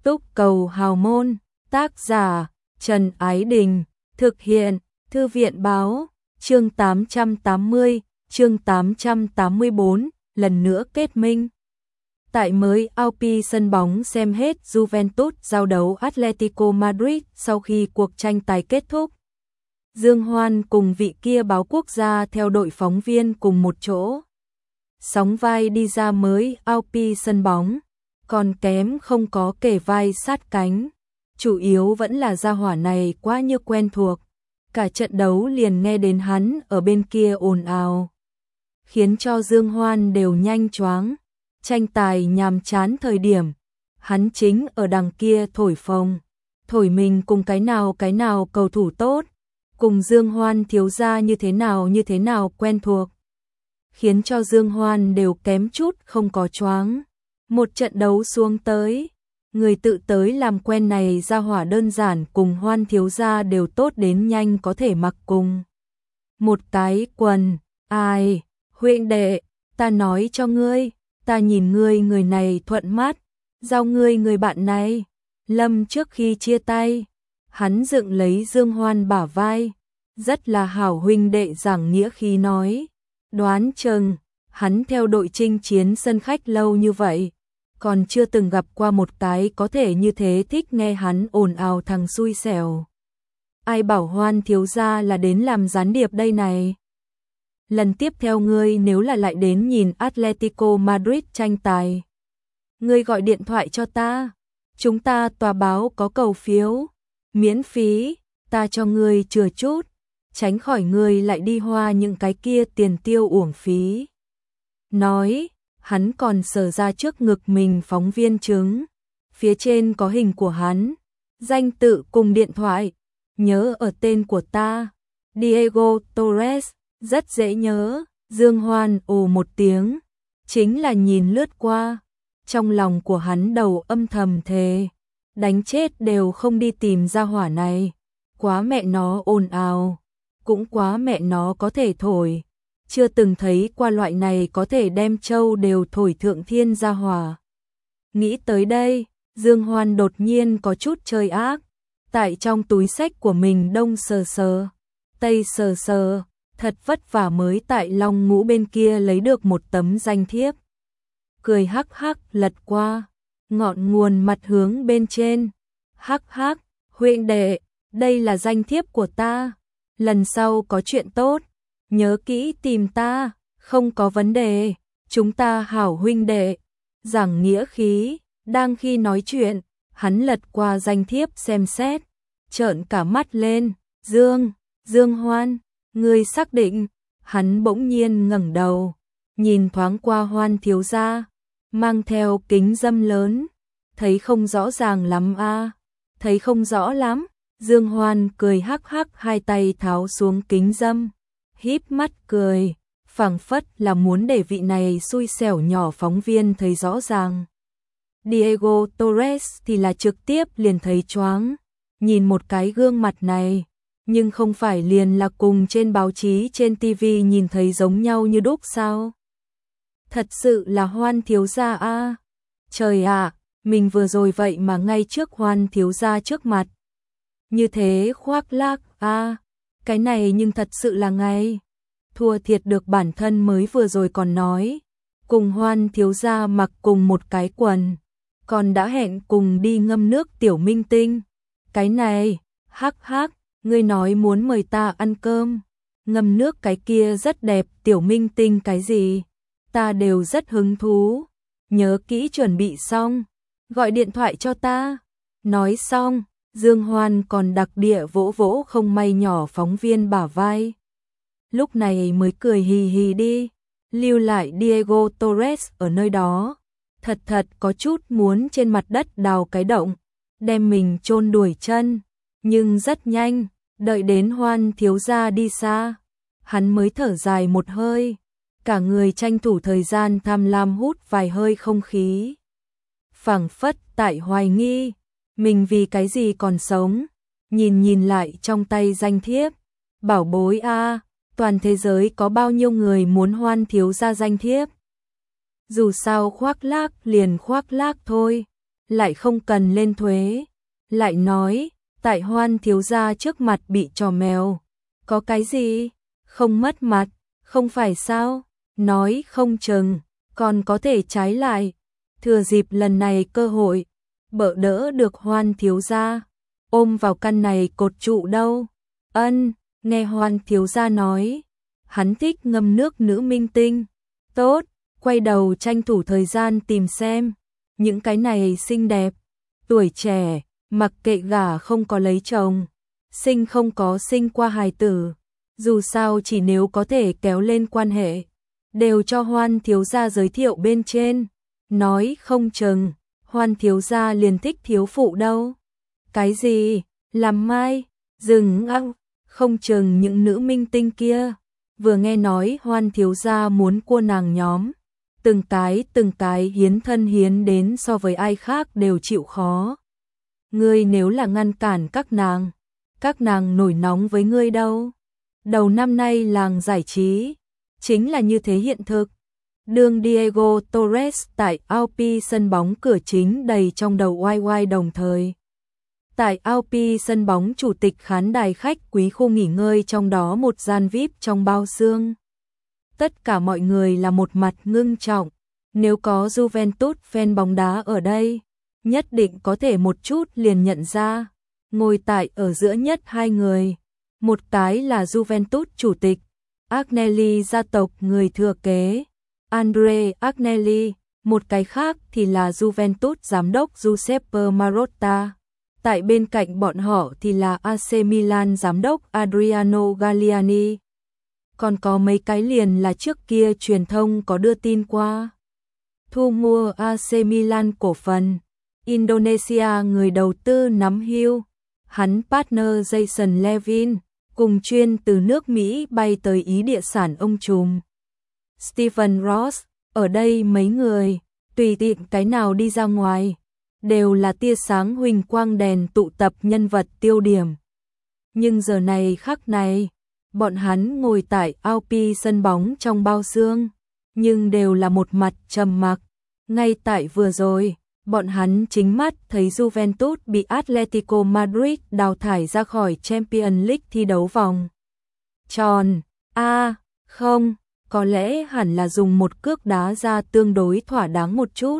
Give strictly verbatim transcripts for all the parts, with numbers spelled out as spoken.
Túc Cầu Hào Môn, tác giả Trần Ái Đình, thực hiện Thư viện Báo, chương tám trăm tám mươi, chương tám trăm tám mươi tư, lần nữa kết minh. Tại mới Alpi sân bóng xem hết Juventus giao đấu Atletico Madrid sau khi cuộc tranh tài kết thúc. Dương Hoan cùng vị kia báo quốc gia theo đội phóng viên cùng một chỗ. Sóng vai đi ra mới Alpi sân bóng, còn kém không có kề vai sát cánh. Chủ yếu vẫn là gia hỏa này quá như quen thuộc. Cả trận đấu liền nghe đến hắn ở bên kia ồn ào, khiến cho Dương Hoan đều nhanh choáng. Tranh tài nhàm chán thời điểm, hắn chính ở đằng kia thổi phồng, thổi mình cùng cái nào cái nào cầu thủ tốt, cùng Dương Hoan thiếu gia như thế nào như thế nào quen thuộc, khiến cho Dương Hoan đều kém chút không có choáng. Một trận đấu xuống tới, người tự tới làm quen này ra hỏa đơn giản cùng Hoan thiếu gia đều tốt đến nhanh có thể mặc cùng một cái quần. Ai, huynh đệ, ta nói cho ngươi, ta nhìn ngươi người này thuận mắt, giao ngươi người bạn này. Lâm trước khi chia tay, hắn dựng lấy Dương Hoan bả vai, rất là hảo huynh đệ giảng nghĩa khí nói, đoán chừng hắn theo đội chinh chiến sân khách lâu như vậy, còn chưa từng gặp qua một cái có thể như thế thích nghe hắn ồn ào thằng xui xẻo. Ai bảo Hoan thiếu gia là đến làm gián điệp đây này. Lần tiếp theo ngươi nếu là lại đến nhìn Atletico Madrid tranh tài, ngươi gọi điện thoại cho ta, chúng ta tòa báo có cầu phiếu miễn phí, ta cho ngươi chừa chút, tránh khỏi ngươi lại đi hoa những cái kia tiền tiêu uổng phí. Nói, hắn còn sờ ra trước ngực mình phóng viên chứng, phía trên có hình của hắn, danh tự cùng điện thoại, nhớ ở tên của ta, Diego Torres, rất dễ nhớ. Dương Hoan ồ một tiếng, chính là nhìn lướt qua, trong lòng của hắn đầu âm thầm thề, đánh chết đều không đi tìm ra hỏa này, quá mẹ nó ồn ào, cũng quá mẹ nó có thể thổi. Chưa từng thấy qua loại này có thể đem châu đều thổi thượng thiên ra hỏa. Nghĩ tới đây, Dương Hoan đột nhiên có chút chơi ác, tại trong túi xách của mình đông sờ sờ, tây sờ sờ, thật vất vả mới tại Long Ngũ bên kia lấy được một tấm danh thiếp. Cười hắc hắc lật qua, ngọn nguồn mặt hướng bên trên. Hắc hắc, huynh đệ, đây là danh thiếp của ta, lần sau có chuyện tốt, nhớ kỹ tìm ta, không có vấn đề, chúng ta hảo huynh đệ. Giảng nghĩa khí, đang khi nói chuyện, hắn lật qua danh thiếp xem xét, trợn cả mắt lên. Dương, Dương Hoan, ngươi xác định? Hắn bỗng nhiên ngẩng đầu, nhìn thoáng qua Hoan thiếu gia, mang theo kính dâm lớn, thấy không rõ ràng lắm a, à? Thấy không rõ lắm. Dương Hoan cười hắc hắc, hai tay tháo xuống kính dâm, híp mắt cười, phảng phất là muốn để vị này xui xẻo nhỏ phóng viên thấy rõ ràng. Diego Torres thì là trực tiếp liền thấy choáng, nhìn một cái gương mặt này, nhưng không phải liền là cùng trên báo chí trên ti vi nhìn thấy giống nhau như đúc sao? Thật sự là Hoan thiếu gia a. À? Trời ạ, à, mình vừa rồi vậy mà ngay trước Hoan thiếu gia trước mặt. Như thế khoác lác a, à, cái này nhưng thật sự là ngay. Thua thiệt được bản thân mới vừa rồi còn nói, cùng Hoan thiếu gia mặc cùng một cái quần, còn đã hẹn cùng đi ngâm nước tiểu minh tinh. Cái này, hắc hắc, ngươi nói muốn mời ta ăn cơm, ngâm nước cái kia rất đẹp, tiểu minh tinh cái gì, ta đều rất hứng thú. Nhớ kỹ chuẩn bị xong, gọi điện thoại cho ta. Nói xong, Dương Hoan còn đặc địa vỗ vỗ không may nhỏ phóng viên bả vai. Lúc này mới cười hì hì đi, lưu lại Diego Torres ở nơi đó. Thật thật có chút muốn trên mặt đất đào cái động, đem mình chôn đuổi chân. Nhưng rất nhanh, đợi đến Hoan thiếu gia đi xa, hắn mới thở dài một hơi, cả người tranh thủ thời gian tham lam hút vài hơi không khí. Phảng phất tại hoài nghi, mình vì cái gì còn sống. Nhìn nhìn lại trong tay danh thiếp, bảo bối a, toàn thế giới có bao nhiêu người muốn Hoan thiếu gia danh thiếp. Dù sao khoác lác liền khoác lác thôi, lại không cần lên thuế. Lại nói, tại Hoan thiếu gia trước mặt bị trò mèo. Có cái gì? Không mất mặt, không phải sao? Nói không chừng, còn có thể trái lại. Thừa dịp lần này cơ hội, bỡ đỡ được Hoan thiếu gia, ôm vào căn này cột trụ đâu. Ân, nghe Hoan thiếu gia nói, hắn thích ngâm nước nữ minh tinh. Tốt, quay đầu tranh thủ thời gian tìm xem, những cái này xinh đẹp, tuổi trẻ, mặc kệ gả không có lấy chồng, sinh không có sinh qua hài tử, dù sao chỉ nếu có thể kéo lên quan hệ, đều cho Hoan thiếu gia giới thiệu bên trên. Nói không chừng, Hoan thiếu gia liền thích thiếu phụ đâu. Cái gì? Làm mai? Dừng ăng, không chừng những nữ minh tinh kia vừa nghe nói Hoan thiếu gia muốn cua nàng nhóm, từng cái từng cái hiến thân hiến đến so với ai khác đều chịu khó. Ngươi nếu là ngăn cản các nàng, các nàng nổi nóng với ngươi đâu. Đầu năm nay làng giải trí chính là như thế hiện thực. Đường Diego Torres tại Alpi sân bóng cửa chính đầy trong đầu oai oai đồng thời. Tại Alpi sân bóng chủ tịch khán đài khách quý khu nghỉ ngơi trong đó một gian vi ai pi trong bao xương. Tất cả mọi người là một mặt ngưng trọng, nếu có Juventus fan bóng đá ở đây, nhất định có thể một chút liền nhận ra. Ngồi tại ở giữa nhất hai người, một cái là Juventus chủ tịch, Agnelli gia tộc người thừa kế, Andre Agnelli, một cái khác thì là Juventus giám đốc Giuseppe Marotta. Tại bên cạnh bọn họ thì là a xê Milan giám đốc Adriano Galliani. Còn có mấy cái liền là trước kia truyền thông có đưa tin qua. Thu mua a xê Milan cổ phần, Indonesia người đầu tư nắm hưu, hắn partner Jason Levin, cùng chuyên từ nước Mỹ bay tới Ý địa sản ông trùm. Stephen Ross, ở đây mấy người, tùy tiện cái nào đi ra ngoài, đều là tia sáng huỳnh quang đèn tụ tập nhân vật tiêu điểm. Nhưng giờ này khắc này, bọn hắn ngồi tại Alpi sân bóng trong bao xương, nhưng đều là một mặt trầm mặc. Ngay tại vừa rồi, bọn hắn chính mắt thấy Juventus bị Atletico Madrid đào thải ra khỏi Champions League thi đấu vòng tròn. A, à, không, có lẽ hẳn là dùng một cước đá ra tương đối thỏa đáng một chút.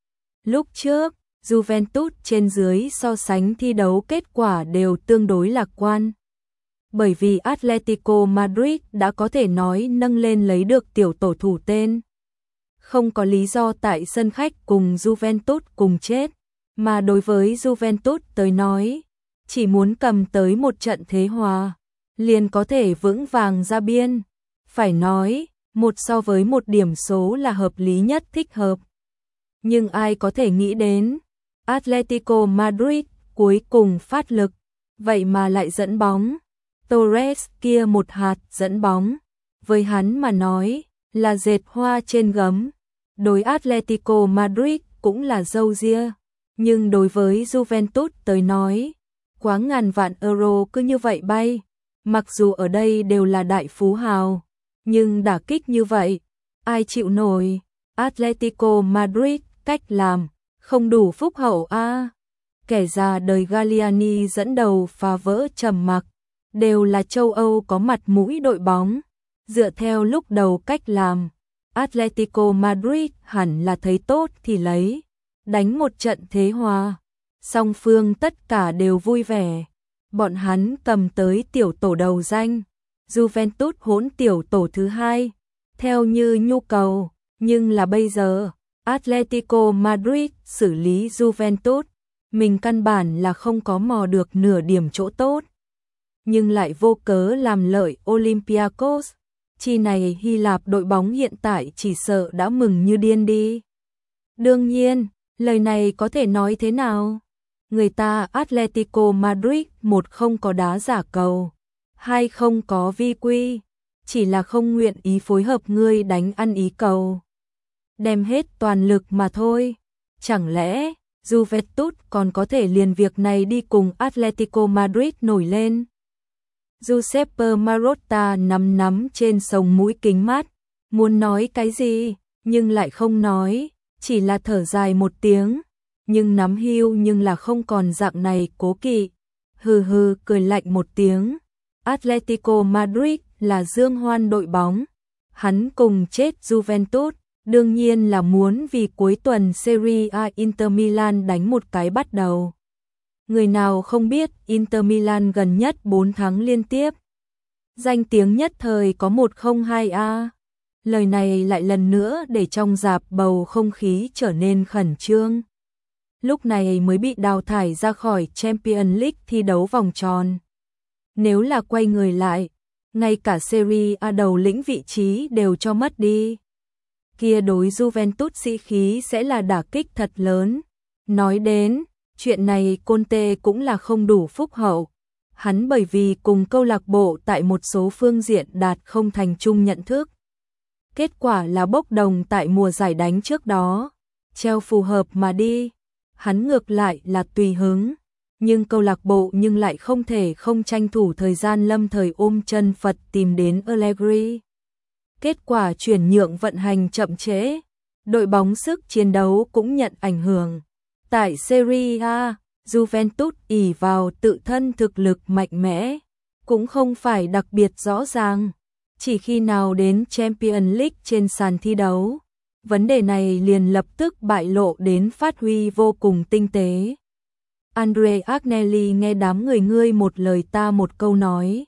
Lúc trước, Juventus trên dưới so sánh thi đấu kết quả đều tương đối lạc quan. Bởi vì Atletico Madrid đã có thể nói nâng lên lấy được tiểu tổ thủ tên. Không có lý do tại sân khách cùng Juventus cùng chết, mà đối với Juventus tới nói, chỉ muốn cầm tới một trận thế hòa, liền có thể vững vàng ra biên. Phải nói, một so với một điểm số là hợp lý nhất thích hợp. Nhưng ai có thể nghĩ đến, Atletico Madrid cuối cùng phát lực, vậy mà lại dẫn bóng. Torres kia một hạt dẫn bóng, với hắn mà nói, là dệt hoa trên gấm. Đối Atletico Madrid cũng là râu ria, nhưng đối với Juventus tới nói, quá ngàn vạn euro cứ như vậy bay. Mặc dù ở đây đều là đại phú hào, nhưng đả kích như vậy, ai chịu nổi. Atletico Madrid cách làm không đủ phúc hậu a. À. Kẻ già đời Galliani dẫn đầu phá vỡ trầm mặc, đều là châu Âu có mặt mũi đội bóng. Dựa theo lúc đầu cách làm, Atletico Madrid hẳn là thấy tốt thì lấy, đánh một trận thế hòa. Song phương tất cả đều vui vẻ, bọn hắn cầm tới tiểu tổ đầu danh, Juventus hỗn tiểu tổ thứ hai, theo như nhu cầu. Nhưng là bây giờ, Atletico Madrid xử lý Juventus, mình căn bản là không có mò được nửa điểm chỗ tốt, nhưng lại vô cớ làm lợi Olympiacos. Chi này Hy Lạp đội bóng hiện tại chỉ sợ đã mừng như điên đi. Đương nhiên, lời này có thể nói thế nào? Người ta Atletico Madrid một không có đá giả cầu, hai không có vi quy, chỉ là không nguyện ý phối hợp ngươi đánh ăn ý cầu. Đem hết toàn lực mà thôi. Chẳng lẽ Juventus còn có thể liền việc này đi cùng Atletico Madrid nổi lên? Giuseppe Marotta nắm nắm trên sống mũi kính mát, muốn nói cái gì, nhưng lại không nói, chỉ là thở dài một tiếng. nhưng nắm hưu nhưng là không còn dạng này cố kỵ. Hừ hừ cười lạnh một tiếng. Atletico Madrid là dương hoan đội bóng. Hắn cùng chết Juventus, đương nhiên là muốn vì cuối tuần Serie A Inter Milan đánh một cái bắt đầu. Người nào không biết Inter Milan gần nhất bốn tháng liên tiếp. Danh tiếng nhất thời có một không hai a. Lời này lại lần nữa để trong rạp bầu không khí trở nên khẩn trương. Lúc này mới bị đào thải ra khỏi Champions League thi đấu vòng tròn. Nếu là quay người lại, ngay cả Serie A đầu lĩnh vị trí đều cho mất đi. Kia đối Juventus sĩ khí sẽ là đả kích thật lớn. Nói đến, chuyện này Conte cũng là không đủ phúc hậu. Hắn bởi vì cùng câu lạc bộ tại một số phương diện đạt không thành chung nhận thức. Kết quả là bốc đồng tại mùa giải đánh trước đó. Treo phù hợp mà đi. Hắn ngược lại là tùy hứng. Nhưng câu lạc bộ nhưng lại không thể không tranh thủ thời gian lâm thời ôm chân Phật tìm đến Allegri. Kết quả chuyển nhượng vận hành chậm trễ. Đội bóng sức chiến đấu cũng nhận ảnh hưởng. Tại Serie A, Juventus ỷ vào tự thân thực lực mạnh mẽ, cũng không phải đặc biệt rõ ràng. Chỉ khi nào đến Champions League trên sàn thi đấu, vấn đề này liền lập tức bại lộ đến phát huy vô cùng tinh tế. Andre Agnelli nghe đám người ngươi một lời ta một câu nói.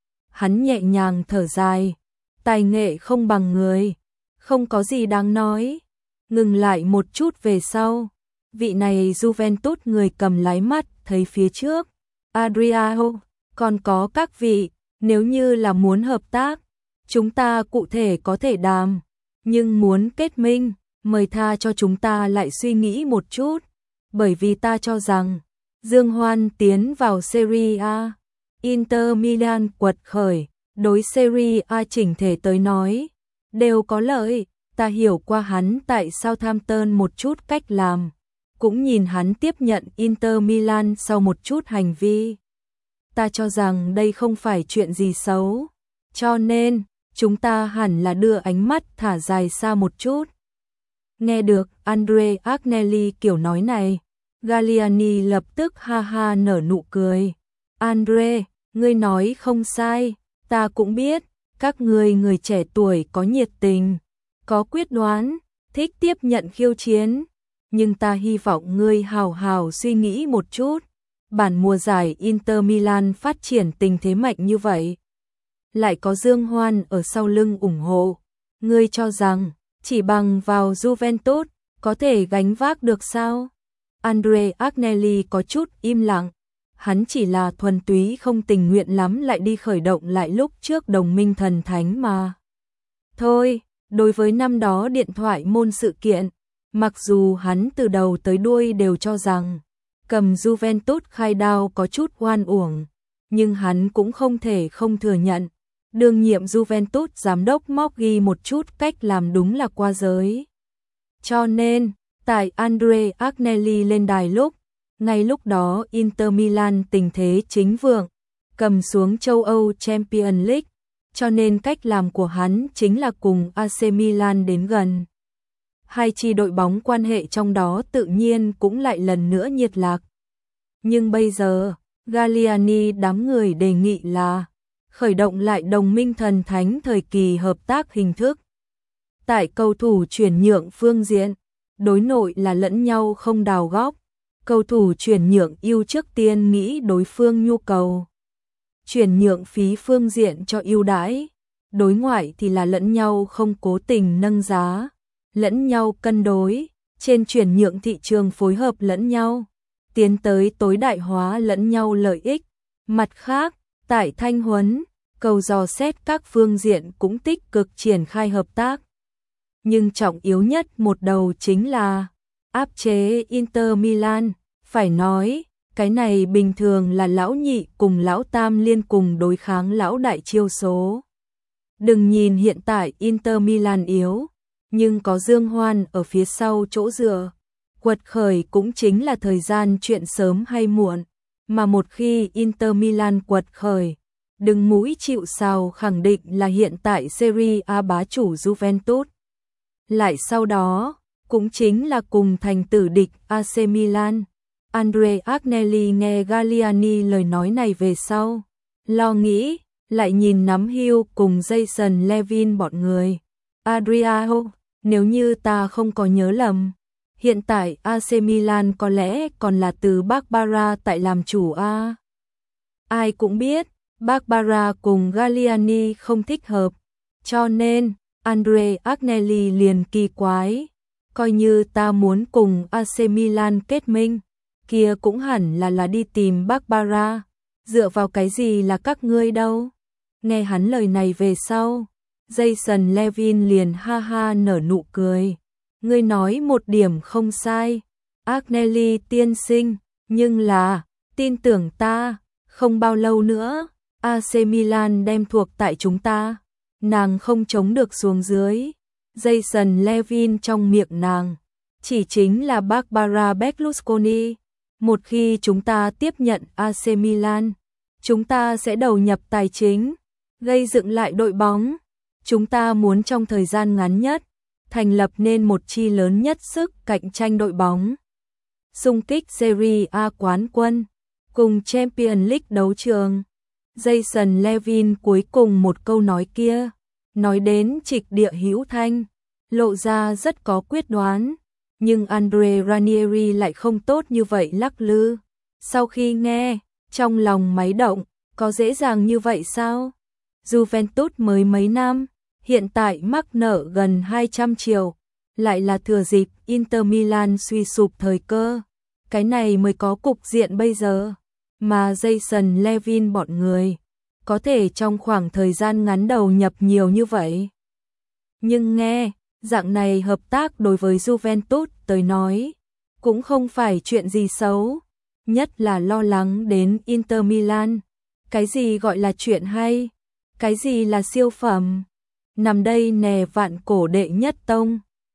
Hắn nhẹ nhàng thở dài, tài nghệ không bằng người, không có gì đáng nói. Ngừng lại một chút về sau, vị này Juventus người cầm lái mắt thấy phía trước. Adriano, còn có các vị, nếu như là muốn hợp tác, chúng ta cụ thể có thể đàm, nhưng muốn kết minh, mời tha cho chúng ta lại suy nghĩ một chút, bởi vì ta cho rằng Dương Hoan tiến vào Serie A, Inter Milan quật khởi, đối Serie A chỉnh thể tới nói, đều có lợi. Ta hiểu qua hắn tại Southampton một chút cách làm, cũng nhìn hắn tiếp nhận Inter Milan sau một chút hành vi. Ta cho rằng đây không phải chuyện gì xấu, cho nên chúng ta hẳn là đưa ánh mắt thả dài xa một chút. Nghe được Andre Agnelli kiểu nói này, Galliani lập tức ha ha nở nụ cười. Andre, ngươi nói không sai, ta cũng biết, các ngươi người trẻ tuổi có nhiệt tình, có quyết đoán, thích tiếp nhận khiêu chiến, nhưng ta hy vọng ngươi hào hào suy nghĩ một chút. Bản mùa giải Inter Milan phát triển tình thế mạnh như vậy, lại có Dương Hoan ở sau lưng ủng hộ, ngươi cho rằng chỉ bằng vào Juventus có thể gánh vác được sao? Andre Agnelli có chút im lặng, hắn chỉ là thuần túy không tình nguyện lắm lại đi khởi động lại lúc trước đồng minh thần thánh mà. Thôi, đối với năm đó điện thoại môn sự kiện, mặc dù hắn từ đầu tới đuôi đều cho rằng cầm Juventus khai đao có chút oan uổng, nhưng hắn cũng không thể không thừa nhận. Đương nhiệm Juventus giám đốc Moggi một chút cách làm đúng là qua giới. Cho nên, tại Andre Agnelli lên đài lúc, ngay lúc đó Inter Milan tình thế chính vượng, cầm xuống châu Âu Champions League, cho nên cách làm của hắn chính là cùng a xê Milan đến gần. Hai chi đội bóng quan hệ trong đó tự nhiên cũng lại lần nữa nhiệt lạc. Nhưng bây giờ, Galliani đám người đề nghị là khởi động lại đồng minh thần thánh thời kỳ hợp tác hình thức. Tại cầu thủ chuyển nhượng phương diện, đối nội là lẫn nhau không đào góc. Cầu thủ chuyển nhượng ưu trước tiên nghĩ đối phương nhu cầu. Chuyển nhượng phí phương diện cho ưu đãi. Đối ngoại thì là lẫn nhau không cố tình nâng giá, lẫn nhau cân đối, trên chuyển nhượng thị trường phối hợp lẫn nhau, tiến tới tối đại hóa lẫn nhau lợi ích. Mặt khác, tại thanh huấn, cầu dò xét các phương diện cũng tích cực triển khai hợp tác. Nhưng trọng yếu nhất một đầu chính là áp chế Inter Milan. Phải nói, cái này bình thường là lão nhị cùng lão tam liên cùng đối kháng lão đại chiêu số. Đừng nhìn hiện tại Inter Milan yếu, nhưng có Dương Hoan ở phía sau chỗ dựa. Quật khởi cũng chính là thời gian chuyện sớm hay muộn, mà một khi Inter Milan quật khởi, đừng mũi chịu sào khẳng định là hiện tại Serie A bá chủ Juventus. Lại sau đó, cũng chính là cùng thành tử địch a xê Milan. Andrea Agnelli nghe Galliani lời nói này về sau, lo nghĩ, lại nhìn nắm hưu cùng Jason Levin bọn người. Adriano, nếu như ta không có nhớ lầm, hiện tại a xê Milan có lẽ còn là từ Barbara tại làm chủ a. Ai cũng biết, Barbara cùng Galliani không thích hợp, cho nên Andrea Agnelli liền kỳ quái, coi như ta muốn cùng a xê Milan kết minh, kia cũng hẳn là là đi tìm Barbara, dựa vào cái gì là các ngươi đâu. Nghe hắn lời này về sau, Jason Levin liền ha ha nở nụ cười. Ngươi nói một điểm không sai, Agnelli tiên sinh, nhưng là, tin tưởng ta, không bao lâu nữa, a xê Milan đem thuộc tại chúng ta. Nàng không chống được xuống dưới. Jason Levin trong miệng nàng chỉ chính là Barbara Berlusconi. Một khi chúng ta tiếp nhận a xê Milan, chúng ta sẽ đầu nhập tài chính, gây dựng lại đội bóng. Chúng ta muốn trong thời gian ngắn nhất thành lập nên một chi lớn nhất sức cạnh tranh đội bóng, xung kích Serie A quán quân cùng Champions League đấu trường. Jason Levin cuối cùng một câu nói kia, nói đến trịch địa hữu thanh, lộ ra rất có quyết đoán, nhưng Andrea Ranieri lại không tốt như vậy lắc lư. Sau khi nghe, trong lòng máy động, có dễ dàng như vậy sao? Juventus mới mấy năm, hiện tại mắc nợ gần hai trăm triệu, lại là thừa dịp Inter Milan suy sụp thời cơ. Cái này mới có cục diện bây giờ, mà Jason Levin bọn người có thể trong khoảng thời gian ngắn đầu nhập nhiều như vậy. Nhưng nghe, dạng này hợp tác đối với Juventus tới nói, cũng không phải chuyện gì xấu, nhất là lo lắng đến Inter Milan. Cái gì gọi là chuyện hay? Cái gì là siêu phẩm? Nằm đây nè vạn cổ đệ nhất tông.